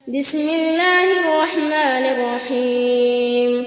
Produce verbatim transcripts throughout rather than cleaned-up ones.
بسم الله الرحمن الرحيم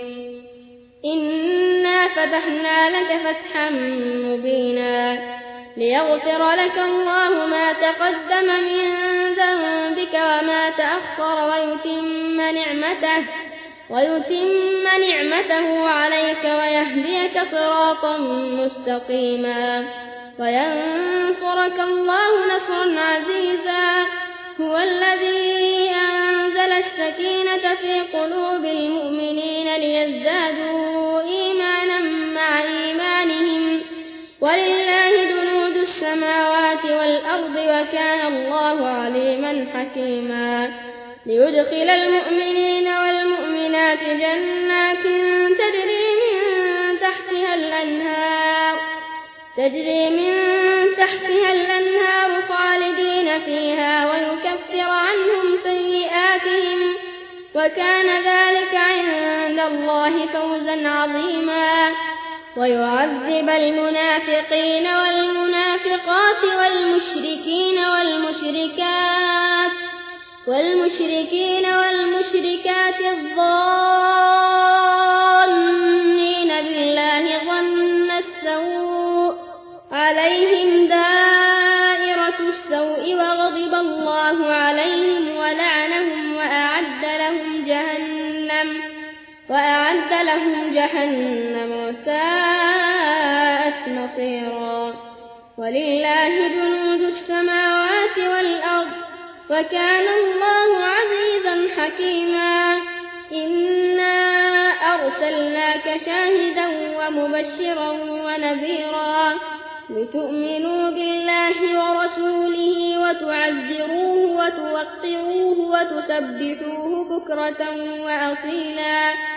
إنا فتحنا لك فتحا مبينا ليغفر لك الله ما تقدم من ذنبك وما تأخر ويتم نعمته ويتم نعمته عليك ويهديك صراطا مستقيما وينصرك الله نصرا عزيزا. هو الذي أنزل السكينة في قلوب المؤمنين ليزدادوا إيمانا مع إيمانهم ولله جنود السماوات والأرض وكان الله عليما حكيما. ليدخل المؤمنين والمؤمنات جنات تجري من تحتها الأنهار تجري من تحتها الأنهار خالدين فيها ويكفر عنهم سيئاتهم وكان ذلك عند الله فوزا عظيما. ويعذب المنافقين والمنافقات والمشركين والمشركات والمشركين والمشركات الظانين بالله ظن السوء عليهم دائرة السوء وغضب الله عليهم ولعنهم وأعد لهم جهنم وأعد لهم جهنم وساءت مصيرا. ولله جنود السماوات والأرض وكان الله عزيزا حكيما. إنا أرسلناك شاهدا ومبشرا ونذيرا لتؤمنوا بالله ورسوله وتعزروه وتوقروه وتسبحوه بكرة وأصيلا.